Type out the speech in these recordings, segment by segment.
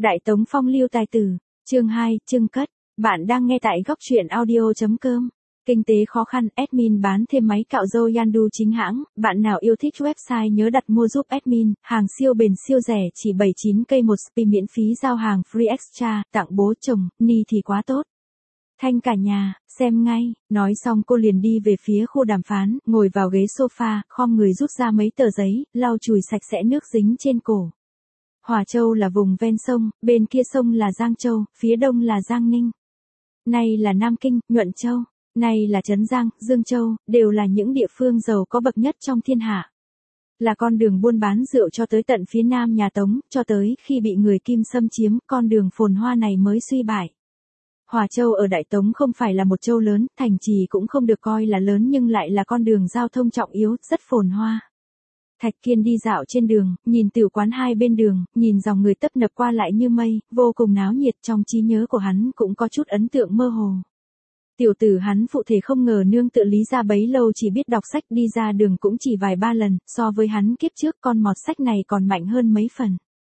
Đại Tống phong lưu tài tử, chương 2, Trưng Cất. Bạn đang nghe tại góc truyện audio.com. Kinh tế khó khăn, admin bán thêm máy cạo râu Yandu chính hãng. Bạn nào yêu thích website nhớ đặt mua giúp admin. Hàng siêu bền siêu rẻ, chỉ 79k một spi, miễn phí giao hàng free extra, tặng bố chồng, ni thì quá tốt. Thanh cả nhà, xem ngay. Nói xong cô liền đi về phía khu đàm phán, ngồi vào ghế sofa, khom người rút ra mấy tờ giấy, lau chùi sạch sẽ nước dính trên cổ. Hòa Châu là vùng ven sông, bên kia sông là Giang Châu, phía đông là Giang Ninh. Nay là Nam Kinh, Nhuận Châu, nay là Trấn Giang, Dương Châu, đều là những địa phương giàu có bậc nhất trong thiên hạ. Là con đường buôn bán rượu cho tới tận phía nam nhà Tống, cho tới khi bị người Kim xâm chiếm, con đường phồn hoa này mới suy bại. Hòa Châu ở Đại Tống không phải là một châu lớn, thành trì cũng không được coi là lớn nhưng lại là con đường giao thông trọng yếu, rất phồn hoa. Thạch Kiên đi dạo trên đường, nhìn tiểu quán hai bên đường, nhìn dòng người tấp nập qua lại như mây, vô cùng náo nhiệt, trong trí nhớ của hắn cũng có chút ấn tượng mơ hồ. Tiểu tử hắn phụ thể không ngờ nương tự Lý ra bấy lâu chỉ biết đọc sách, đi ra đường cũng chỉ vài ba lần, so với hắn kiếp trước con mọt sách này còn mạnh hơn mấy phần.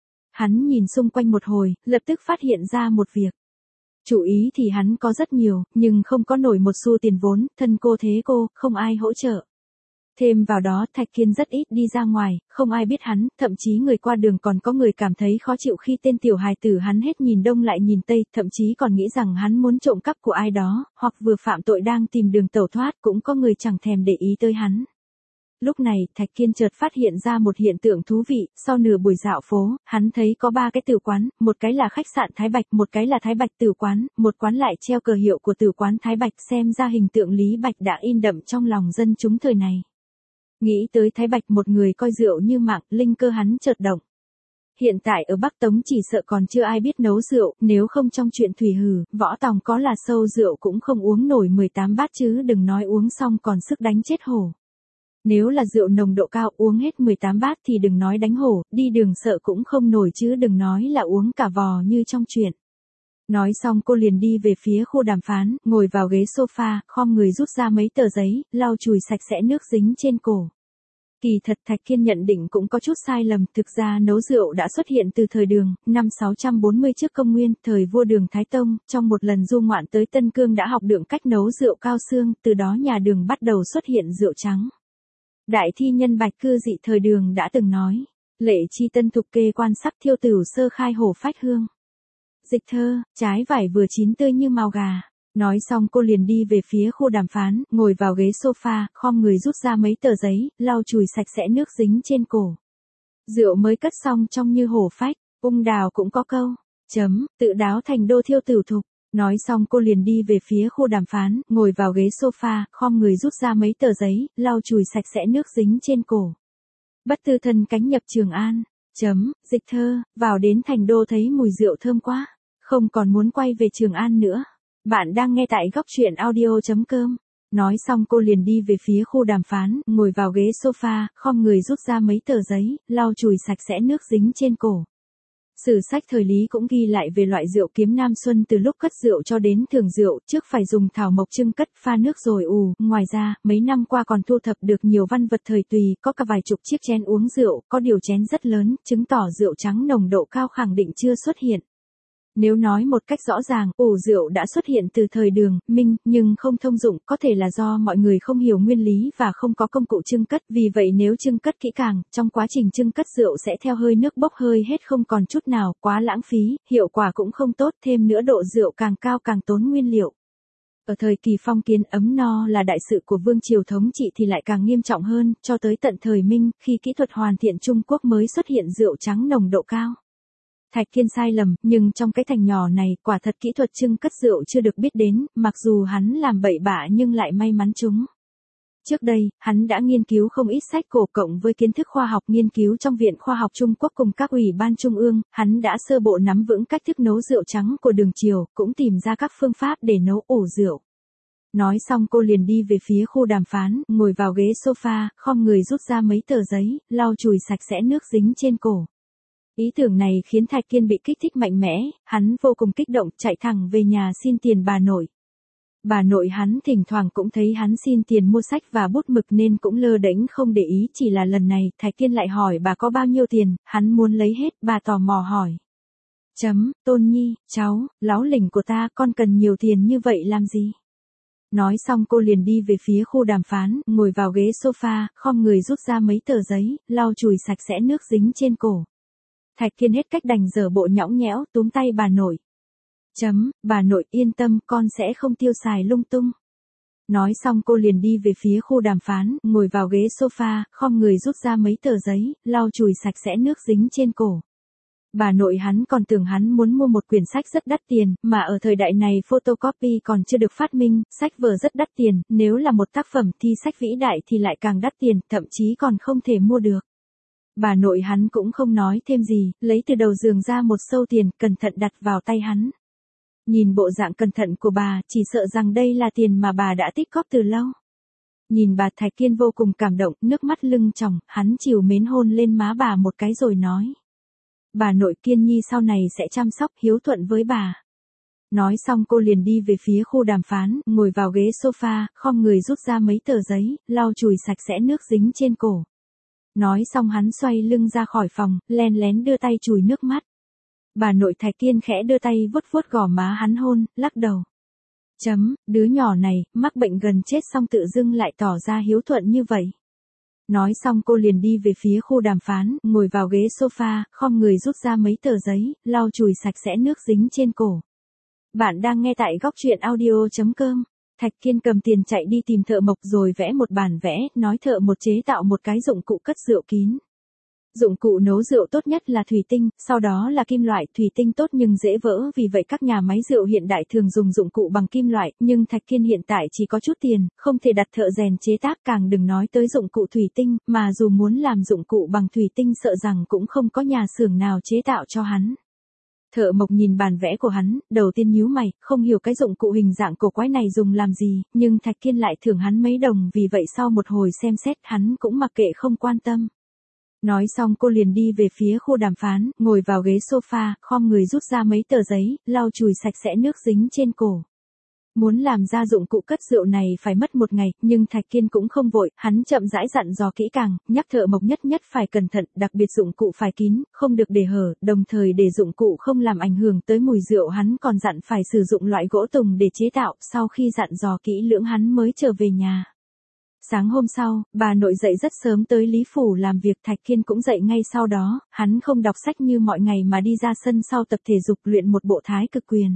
Hắn nhìn xung quanh một hồi, lập tức phát hiện ra một việc. Chủ ý thì hắn có rất nhiều, nhưng không có nổi một xu tiền vốn, thân cô thế cô, không ai hỗ trợ. Thêm vào đó Thạch Kiên rất ít đi ra ngoài, không ai biết hắn, thậm chí người qua đường còn có người cảm thấy khó chịu khi tên tiểu hài tử hắn hết nhìn đông lại nhìn tây, thậm chí còn nghĩ rằng hắn muốn trộm cắp của ai đó, hoặc vừa phạm tội đang tìm đường tẩu thoát, cũng có người chẳng thèm để ý tới hắn. Lúc này, Thạch Kiên chợt phát hiện ra một hiện tượng thú vị, sau nửa buổi dạo phố, hắn thấy có 3 cái tử quán, một cái là khách sạn Thái Bạch, một cái là Thái Bạch tử quán, một quán lại treo cờ hiệu của tử quán Thái Bạch, xem ra hình tượng Lý Bạch đã in đậm trong lòng dân chúng thời này. Nghĩ tới Thái Bạch, một người coi rượu như mạng, linh cơ hắn chợt động. Hiện tại ở Bắc Tống chỉ sợ còn chưa ai biết nấu rượu, nếu không trong chuyện thủy hử, võ tòng có là sâu rượu cũng không uống nổi 18 bát chứ đừng nói uống xong còn sức đánh chết hổ. Nếu là rượu nồng độ cao uống hết 18 bát thì đừng nói đánh hổ, đi đường sợ cũng không nổi chứ đừng nói là uống cả vò như trong chuyện. Nói xong cô liền đi về phía khu đàm phán, ngồi vào ghế sofa, khom người rút ra mấy tờ giấy, lau chùi sạch sẽ nước dính trên cổ. Kỳ thật Thạch Kiên nhận định cũng có chút sai lầm, thực ra nấu rượu đã xuất hiện từ thời Đường, năm 640 trước công nguyên, thời vua Đường Thái Tông, trong một lần du ngoạn tới Tân Cương đã học được cách nấu rượu cao xương, từ đó nhà Đường bắt đầu xuất hiện rượu trắng. Đại thi nhân Bạch Cư Dị thời Đường đã từng nói, lệ chi tân thục kê quan sắc thiêu tửu sơ khai hổ phách hương. Dịch thơ, trái vải vừa chín tươi như mào gà. Nói xong cô liền đi về phía khu đàm phán, ngồi vào ghế sofa, khom người rút ra mấy tờ giấy, lau chùi sạch sẽ nước dính trên cổ. Rượu mới cất xong trong như hổ phách, ung đào cũng có câu, tự đáo thành đô thiêu tửu thục. Nói xong cô liền đi về phía khu đàm phán, ngồi vào ghế sofa, khom người rút ra mấy tờ giấy, lau chùi sạch sẽ nước dính trên cổ. Bất tư thân cánh nhập Trường An. Dịch thơ, vào đến thành đô thấy mùi rượu thơm quá, không còn muốn quay về Trường An nữa. Bạn đang nghe tại góc truyện audio.com. Nói xong cô liền đi về phía khu đàm phán, ngồi vào ghế sofa, khom người rút ra mấy tờ giấy, lau chùi sạch sẽ nước dính trên cổ. Sử sách thời Lý cũng ghi lại về loại rượu kiếm Nam Xuân từ lúc cất rượu cho đến thưởng rượu, trước phải dùng thảo mộc trưng cất, pha nước rồi ủ, ngoài ra, mấy năm qua còn thu thập được nhiều văn vật thời Tùy, có cả vài chục chiếc chén uống rượu, có điều chén rất lớn, chứng tỏ rượu trắng nồng độ cao khẳng định chưa xuất hiện. Nếu nói một cách rõ ràng, ủ rượu đã xuất hiện từ thời Đường, Minh, nhưng không thông dụng, có thể là do mọi người không hiểu nguyên lý và không có công cụ trưng cất, vì vậy nếu trưng cất kỹ càng, trong quá trình trưng cất rượu sẽ theo hơi nước bốc hơi hết không còn chút nào, quá lãng phí, hiệu quả cũng không tốt, thêm nữa độ rượu càng cao càng tốn nguyên liệu. Ở thời kỳ phong kiến, ấm no là đại sự của vương triều thống trị thì lại càng nghiêm trọng hơn, cho tới tận thời Minh, khi kỹ thuật hoàn thiện Trung Quốc mới xuất hiện rượu trắng nồng độ cao. Thạch Kiên sai lầm, nhưng trong cái thành nhỏ này, quả thật kỹ thuật trưng cất rượu chưa được biết đến, mặc dù hắn làm bậy bạ nhưng lại may mắn trúng. Trước đây, hắn đã nghiên cứu không ít sách cổ cộng với kiến thức khoa học nghiên cứu trong Viện Khoa học Trung Quốc cùng các ủy ban trung ương, hắn đã sơ bộ nắm vững cách thức nấu rượu trắng của Đường triều, cũng tìm ra các phương pháp để nấu ủ rượu. Nói xong cô liền đi về phía khu đàm phán, ngồi vào ghế sofa, khom người rút ra mấy tờ giấy, lau chùi sạch sẽ nước dính trên cổ. Ý tưởng này khiến Thạch Kiên bị kích thích mạnh mẽ, hắn vô cùng kích động, chạy thẳng về nhà xin tiền bà nội. Bà nội hắn thỉnh thoảng cũng thấy hắn xin tiền mua sách và bút mực nên cũng lơ đễnh không để ý, chỉ là lần này Thạch Kiên lại hỏi bà có bao nhiêu tiền, hắn muốn lấy hết, bà tò mò hỏi. Tôn Nhi, cháu, láo lỉnh của ta, con cần nhiều tiền như vậy làm gì? Nói xong cô liền đi về phía khu đàm phán, ngồi vào ghế sofa, khom người rút ra mấy tờ giấy, lau chùi sạch sẽ nước dính trên cổ. Thạch Kiên hết cách đành dở bộ nhõng nhẽo, túm tay bà nội. Bà nội yên tâm, con sẽ không tiêu xài lung tung. Nói xong cô liền đi về phía khu đàm phán, ngồi vào ghế sofa, khom người rút ra mấy tờ giấy, lau chùi sạch sẽ nước dính trên cổ. Bà nội hắn còn tưởng hắn muốn mua một quyển sách rất đắt tiền, mà ở thời đại này photocopy còn chưa được phát minh, sách vở rất đắt tiền, nếu là một tác phẩm thi sách vĩ đại thì lại càng đắt tiền, thậm chí còn không thể mua được. Bà nội hắn cũng không nói thêm gì, lấy từ đầu giường ra một xâu tiền, cẩn thận đặt vào tay hắn. Nhìn bộ dạng cẩn thận của bà, chỉ sợ rằng đây là tiền mà bà đã tích góp từ lâu. Nhìn bà, Thạch Kiên vô cùng cảm động, nước mắt lưng tròng, hắn trìu mến hôn lên má bà một cái rồi nói. Bà nội Kiên Nhi sau này sẽ chăm sóc hiếu thuận với bà. Nói xong cô liền đi về phía khu đàm phán, ngồi vào ghế sofa, khom người rút ra mấy tờ giấy, lau chùi sạch sẽ nước dính trên cổ. Nói xong hắn xoay lưng ra khỏi phòng, len lén đưa tay chùi nước mắt. Bà nội Thạch Kiên khẽ đưa tay vuốt vuốt gò má hắn hôn, lắc đầu. Đứa nhỏ này, mắc bệnh gần chết xong tự dưng lại tỏ ra hiếu thuận như vậy. Nói xong cô liền đi về phía khu đàm phán, ngồi vào ghế sofa, khom người rút ra mấy tờ giấy, lau chùi sạch sẽ nước dính trên cổ. Bạn đang nghe tại góc truyện audio.com. Thạch Kiên cầm tiền chạy đi tìm thợ mộc rồi vẽ một bản vẽ, nói thợ một chế tạo một cái dụng cụ cất rượu kín. Dụng cụ nấu rượu tốt nhất là thủy tinh, sau đó là kim loại. Thủy tinh tốt nhưng dễ vỡ, vì vậy các nhà máy rượu hiện đại thường dùng dụng cụ bằng kim loại, nhưng Thạch Kiên hiện tại chỉ có chút tiền, không thể đặt thợ rèn chế tác, càng đừng nói tới dụng cụ thủy tinh, mà dù muốn làm dụng cụ bằng thủy tinh sợ rằng cũng không có nhà xưởng nào chế tạo cho hắn. Thợ mộc nhìn bản vẽ của hắn, đầu tiên nhíu mày, không hiểu cái dụng cụ hình dạng cổ quái này dùng làm gì, nhưng Thạch Kiên lại thưởng hắn mấy đồng, vì vậy sau một hồi xem xét hắn cũng mặc kệ không quan tâm. Nói xong cô liền đi về phía khu đàm phán, ngồi vào ghế sofa, khom người rút ra mấy tờ giấy, lau chùi sạch sẽ nước dính trên cổ. Muốn làm ra dụng cụ cất rượu này phải mất một ngày, nhưng Thạch Kiên cũng không vội, hắn chậm rãi dặn dò kỹ càng, nhắc thợ mộc nhất nhất phải cẩn thận, đặc biệt dụng cụ phải kín, không được để hở, đồng thời để dụng cụ không làm ảnh hưởng tới mùi rượu. Hắn còn dặn phải sử dụng loại gỗ tùng để chế tạo. Sau khi dặn dò kỹ lưỡng hắn mới trở về nhà. Sáng hôm sau, bà nội dậy rất sớm tới Lý Phủ làm việc. Thạch Kiên cũng dậy ngay sau đó, hắn không đọc sách như mọi ngày mà đi ra sân sau tập thể dục luyện một bộ thái cực quyền.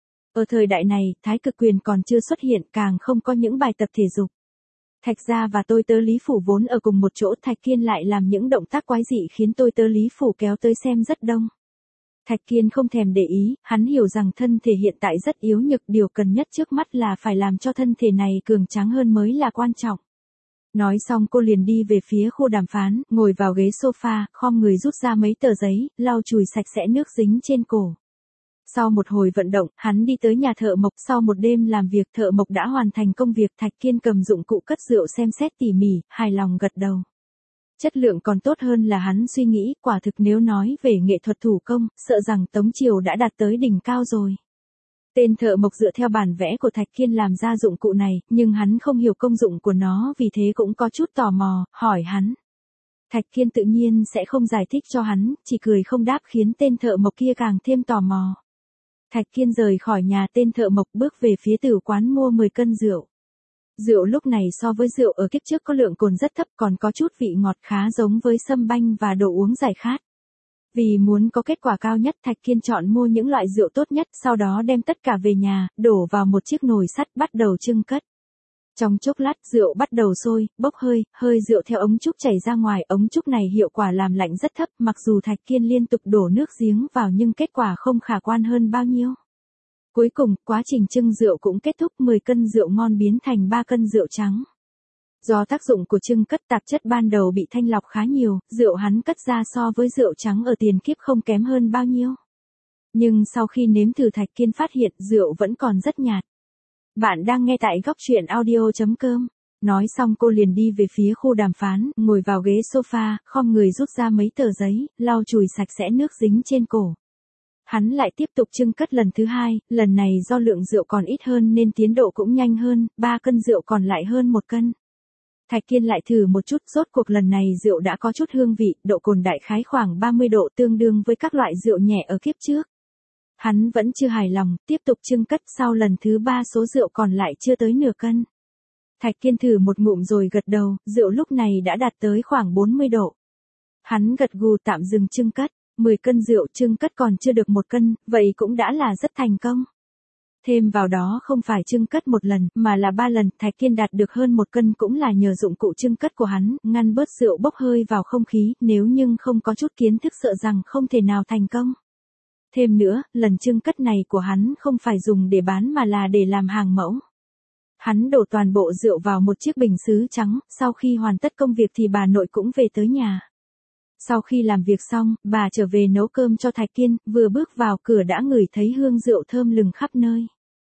Ở thời đại này, thái cực quyền còn chưa xuất hiện, càng không có những bài tập thể dục. Thạch gia và tôi tớ Lý Phủ vốn ở cùng một chỗ, Thạch Kiên lại làm những động tác quái dị khiến tôi tớ Lý Phủ kéo tới xem rất đông. Thạch Kiên không thèm để ý, hắn hiểu rằng thân thể hiện tại rất yếu nhược, điều cần nhất trước mắt là phải làm cho thân thể này cường tráng hơn mới là quan trọng. Nói xong cô liền đi về phía khu đàm phán, ngồi vào ghế sofa, khom người rút ra mấy tờ giấy, lau chùi sạch sẽ nước dính trên cổ. Sau một hồi vận động, hắn đi tới nhà thợ mộc. Sau một đêm làm việc, thợ mộc đã hoàn thành công việc. Thạch Kiên cầm dụng cụ cất rượu xem xét tỉ mỉ, hài lòng gật đầu. Chất lượng còn tốt hơn là hắn suy nghĩ, quả thực nếu nói về nghệ thuật thủ công, sợ rằng Tống Triều đã đạt tới đỉnh cao rồi. Tên thợ mộc dựa theo bản vẽ của Thạch Kiên làm ra dụng cụ này, nhưng hắn không hiểu công dụng của nó, vì thế cũng có chút tò mò, hỏi hắn. Thạch Kiên tự nhiên sẽ không giải thích cho hắn, chỉ cười không đáp khiến tên thợ mộc kia càng thêm tò mò. Thạch Kiên rời khỏi nhà tên thợ mộc, bước về phía tử quán mua 10 cân rượu. Rượu lúc này so với rượu ở kiếp trước có lượng cồn rất thấp, còn có chút vị ngọt khá giống với sâm banh và đồ uống giải khát. Vì muốn có kết quả cao nhất, Thạch Kiên chọn mua những loại rượu tốt nhất, sau đó đem tất cả về nhà, đổ vào một chiếc nồi sắt bắt đầu chưng cất. Trong chốc lát rượu bắt đầu sôi, bốc hơi, hơi rượu theo ống trúc chảy ra ngoài. Ống trúc này hiệu quả làm lạnh rất thấp, mặc dù Thạch Kiên liên tục đổ nước giếng vào nhưng kết quả không khả quan hơn bao nhiêu. Cuối cùng, quá trình chưng rượu cũng kết thúc, 10 cân rượu ngon biến thành 3 cân rượu trắng. Do tác dụng của chưng cất, tạp chất ban đầu bị thanh lọc khá nhiều, rượu hắn cất ra so với rượu trắng ở tiền kiếp không kém hơn bao nhiêu. Nhưng sau khi nếm thử, Thạch Kiên phát hiện rượu vẫn còn rất nhạt. Bạn đang nghe tại góc truyện audio.com. Nói xong cô liền đi về phía khu đàm phán, ngồi vào ghế sofa, khom người rút ra mấy tờ giấy, lau chùi sạch sẽ nước dính trên cổ. Hắn lại tiếp tục chưng cất lần thứ hai, lần này do lượng rượu còn ít hơn nên tiến độ cũng nhanh hơn, 3 cân rượu còn lại hơn 1 cân. Thạch Kiên lại thử một chút, rốt cuộc lần này rượu đã có chút hương vị, độ cồn đại khái khoảng 30 độ, tương đương với các loại rượu nhẹ ở kiếp trước. Hắn vẫn chưa hài lòng, tiếp tục trưng cất, sau lần thứ 3 số rượu còn lại chưa tới nửa cân. Thạch Kiên thử một ngụm rồi gật đầu, rượu lúc này đã đạt tới khoảng 40 độ. Hắn gật gù tạm dừng trưng cất, 10 cân rượu trưng cất còn chưa được 1 cân, vậy cũng đã là rất thành công. Thêm vào đó không phải trưng cất 1 lần, mà là 3 lần, Thạch Kiên đạt được hơn 1 cân cũng là nhờ dụng cụ trưng cất của hắn, ngăn bớt rượu bốc hơi vào không khí, nếu nhưng không có chút kiến thức sợ rằng không thể nào thành công. Thêm nữa, lần trưng cất này của hắn không phải dùng để bán mà là để làm hàng mẫu. Hắn đổ toàn bộ rượu vào một chiếc bình sứ trắng, sau khi hoàn tất công việc thì bà nội cũng về tới nhà. Sau khi làm việc xong, bà trở về nấu cơm cho Thạch Kiên, vừa bước vào cửa đã ngửi thấy hương rượu thơm lừng khắp nơi.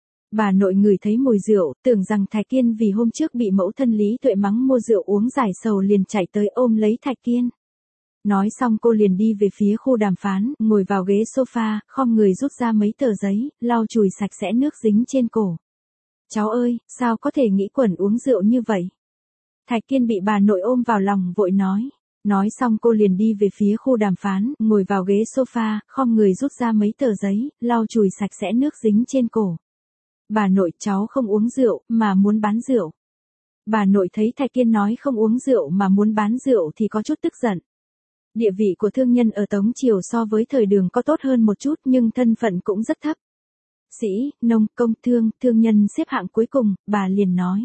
Bà nội ngửi thấy mùi rượu, tưởng rằng Thạch Kiên vì hôm trước bị mẫu thân Lý Tuệ mắng mua rượu uống giải sầu liền chạy tới ôm lấy Thạch Kiên. Nói xong cô liền đi về phía khu đàm phán, ngồi vào ghế sofa, khom người rút ra mấy tờ giấy, lau chùi sạch sẽ nước dính trên cổ. Cháu ơi, sao có thể nghĩ quẩn uống rượu như vậy? Thạch Kiên bị bà nội ôm vào lòng vội nói. Nói xong cô liền đi về phía khu đàm phán, ngồi vào ghế sofa, khom người rút ra mấy tờ giấy, lau chùi sạch sẽ nước dính trên cổ. Bà nội, cháu không uống rượu, mà muốn bán rượu. Bà nội thấy Thạch Kiên nói không uống rượu mà muốn bán rượu thì có chút tức giận. Địa vị của thương nhân ở Tống Triều so với thời Đường có tốt hơn một chút nhưng thân phận cũng rất thấp. Sĩ, nông, công thương, thương nhân xếp hạng cuối cùng, bà liền nói.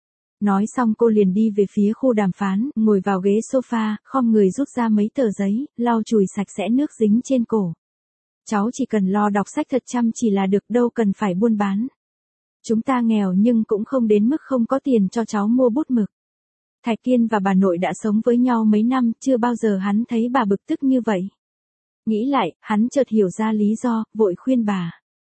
Nói xong cô liền đi về phía khu đàm phán, ngồi vào ghế sofa, khom người rút ra mấy tờ giấy, lau chùi sạch sẽ nước dính trên cổ. Cháu chỉ cần lo đọc sách thật chăm chỉ là được, đâu cần phải buôn bán. Chúng ta nghèo nhưng cũng không đến mức không có tiền cho cháu mua bút mực. Thạch Kiên và bà nội đã sống với nhau mấy năm, chưa bao giờ hắn thấy bà bực tức như vậy. Nghĩ lại, hắn chợt hiểu ra lý do, vội khuyên bà.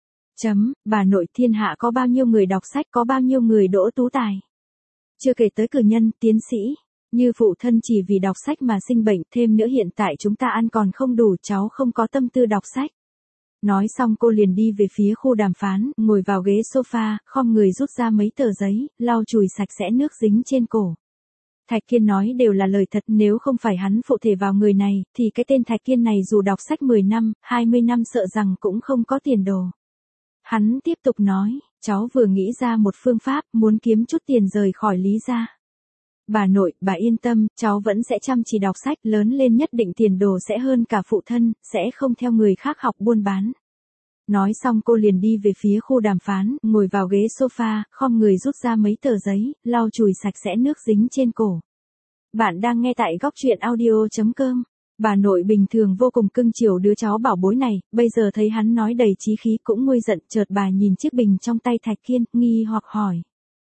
Bà nội, thiên hạ có bao nhiêu người đọc sách, có bao nhiêu người đỗ tú tài. Chưa kể tới cử nhân, tiến sĩ, như phụ thân chỉ vì đọc sách mà sinh bệnh, thêm nữa hiện tại chúng ta ăn còn không đủ, cháu không có tâm tư đọc sách. Nói xong cô liền đi về phía khu đàm phán, ngồi vào ghế sofa, khom người rút ra mấy tờ giấy, lau chùi sạch sẽ nước dính trên cổ. Thạch Kiên nói đều là lời thật, nếu không phải hắn phụ thể vào người này, thì cái tên Thạch Kiên này dù đọc sách 10 năm, 20 năm sợ rằng cũng không có tiền đồ. Hắn tiếp tục nói, cháu vừa nghĩ ra một phương pháp, muốn kiếm chút tiền rời khỏi Lý gia. Bà nội, bà yên tâm, cháu vẫn sẽ chăm chỉ đọc sách, lớn lên nhất định tiền đồ sẽ hơn cả phụ thân, sẽ không theo người khác học buôn bán. Nói xong cô liền đi về phía khu đàm phán, ngồi vào ghế sofa, khom người rút ra mấy tờ giấy, lau chùi sạch sẽ nước dính trên cổ. Bạn đang nghe tại góc truyện audio.com. Bà nội bình thường vô cùng cưng chiều đứa cháu bảo bối này, bây giờ thấy hắn nói đầy chí khí cũng nguôi giận, chợt bà nhìn chiếc bình trong tay Thạch Kiên, nghi hoặc hỏi.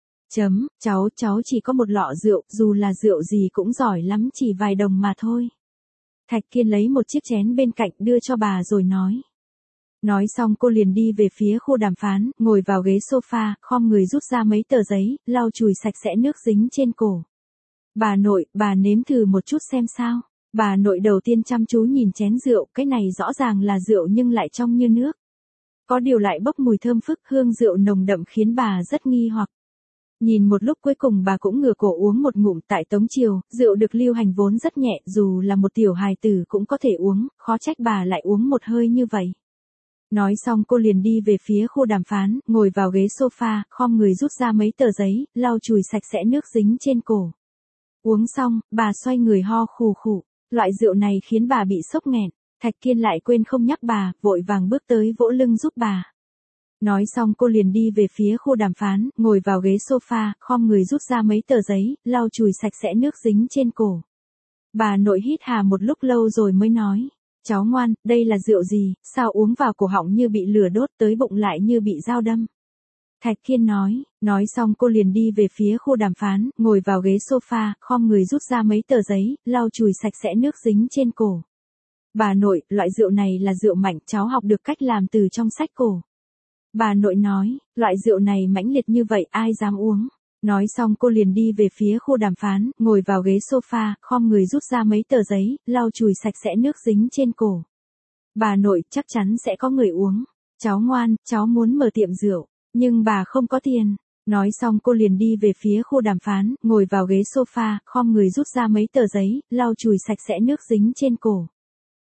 Cháu chỉ có một lọ rượu, dù là rượu gì cũng giỏi lắm, chỉ vài đồng mà thôi. Thạch Kiên lấy một chiếc chén bên cạnh đưa cho bà rồi nói. Nói xong cô liền đi về phía khu đàm phán, ngồi vào ghế sofa, khom người rút ra mấy tờ giấy, lau chùi sạch sẽ nước dính trên cổ. Bà nội, bà nếm thử một chút xem sao. Bà nội đầu tiên chăm chú nhìn chén rượu, cái này rõ ràng là rượu nhưng lại trong như nước. Có điều lại bốc mùi thơm phức, hương rượu nồng đậm khiến bà rất nghi hoặc. Nhìn một lúc cuối cùng bà cũng ngửa cổ uống một ngụm. Tại Tống Triều, rượu được lưu hành vốn rất nhẹ, dù là một tiểu hài tử cũng có thể uống, khó trách bà lại uống một hơi như vậy. Nói xong cô liền đi về phía khu đàm phán, ngồi vào ghế sofa, khom người rút ra mấy tờ giấy, lau chùi sạch sẽ nước dính trên cổ. Uống xong, bà xoay người ho khù khụ. Loại rượu này khiến bà bị sốc nghẹn. Thạch Kiên lại quên không nhắc bà, vội vàng bước tới vỗ lưng giúp bà. Nói xong cô liền đi về phía khu đàm phán, ngồi vào ghế sofa, khom người rút ra mấy tờ giấy, lau chùi sạch sẽ nước dính trên cổ. Bà nội hít hà một lúc lâu rồi mới nói. Cháu ngoan, đây là rượu gì, sao uống vào cổ họng như bị lửa đốt, tới bụng lại như bị dao đâm. Thạch Kiên nói xong cô liền đi về phía khu đàm phán, ngồi vào ghế sofa, khom người rút ra mấy tờ giấy, lau chùi sạch sẽ nước dính trên cổ. Bà nội, loại rượu này là rượu mạnh, cháu học được cách làm từ trong sách cổ. Bà nội nói, loại rượu này mãnh liệt như vậy ai dám uống. Nói xong cô liền đi về phía khu đàm phán, ngồi vào ghế sofa, khom người rút ra mấy tờ giấy, lau chùi sạch sẽ nước dính trên cổ. Bà nội, chắc chắn sẽ có người uống. Cháu ngoan, cháu muốn mở tiệm rượu, nhưng bà không có tiền. Nói xong cô liền đi về phía khu đàm phán, ngồi vào ghế sofa, khom người rút ra mấy tờ giấy, lau chùi sạch sẽ nước dính trên cổ.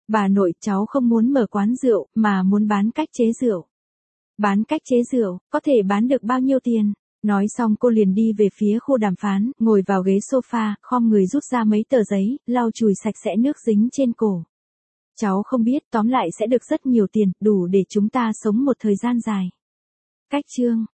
Bà nội, cháu không muốn mở quán rượu, mà muốn bán cách chế rượu. Bán cách chế rượu, có thể bán được bao nhiêu tiền? Nói xong cô liền đi về phía khu đàm phán, ngồi vào ghế sofa, khom người rút ra mấy tờ giấy, lau chùi sạch sẽ nước dính trên cổ. Cháu không biết, tóm lại sẽ được rất nhiều tiền, đủ để chúng ta sống một thời gian dài. Cách chương